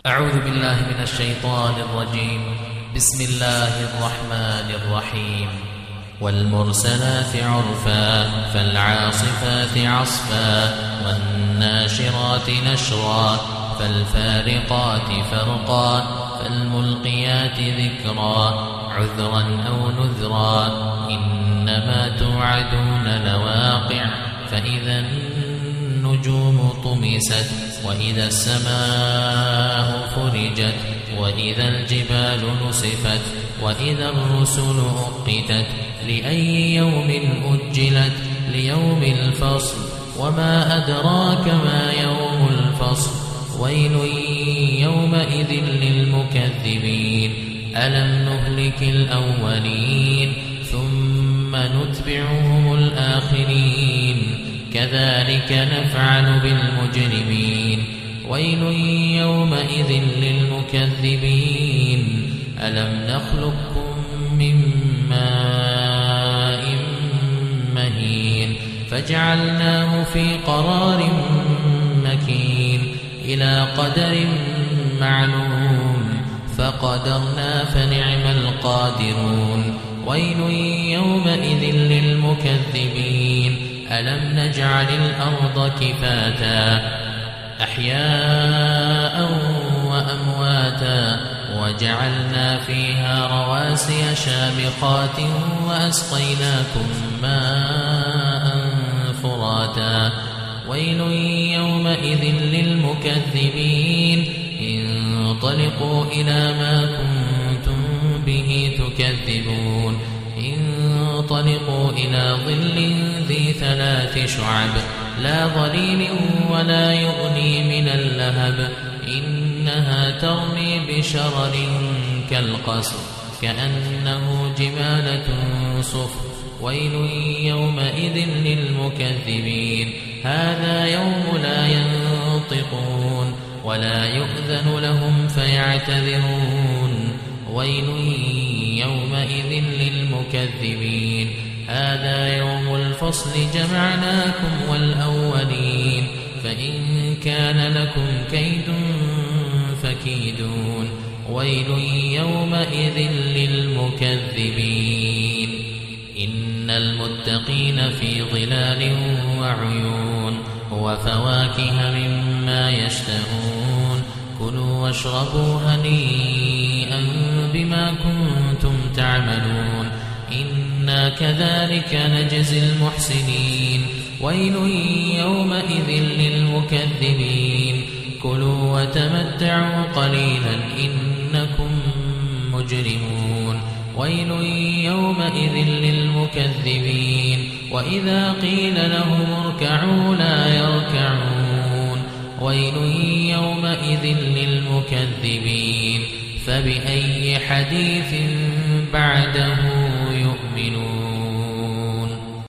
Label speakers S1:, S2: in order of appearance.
S1: أعوذ بالله من الشيطان الرجيم. بسم الله الرحمن الرحيم. والمرسلات عرفا فالعاصفات عصفا والناشرات نشرا فالفارقات فرقا فالملقيات ذكرا عذرا أو نذرا إنما توعدون لواقع فإذا النجوم طمست وإذا السماء فرجت وإذا الجبال نصفت وإذا الرسل أقتت لأي يوم أجلت ليوم الفصل وما أدراك ما يوم الفصل ويل يومئذ للمكذبين ألم نهلك الأولين ثم نتبعهم الآخرين كذلك نفعل بالمجرمين ويل يومئذ للمكذبين ألم نخلقكم من ماء مهين فجعلناه في قرار مكين إلى قدر معلوم فقدرنا فنعم القادرون ويل يومئذ للمكذبين ألم نجعل الأرض كفاتا أحياء وأمواتا وجعلنا فيها رواسي شامخات وأسقيناكم ماء فراتا ويل يومئذ للمكذبين انطلقوا إلى ما كنتم به تكذبون انطلقوا إلى ظل ذي 3 شعب لا ظليل ولا يغني من اللهب إنها ترمي بشرر كالقصر كأنه جمالة صفر ويل يومئذ للمكذبين هذا يوم لا ينطقون ولا يؤذن لهم فيعتذرون ويل يومئذ للمكذبين هذا يوم الفصل جمعناكم والأولين فإن كان لكم كيد فكيدون ويل يومئذ للمكذبين إن المتقين في ظلال وعيون وفواكه مما يشتهون كلوا واشربوا هنيئا بما كنتم تعملون إنا كذلك نجزي المحسنين ويل يومئذ للمكذبين كلوا وتمتعوا قليلا إنكم مجرمون ويل يومئذ للمكذبين وإذا قيل لهم اركعوا لا يركعون ويل يومئذ للمكذبين فبأي حديث بعده يؤمنون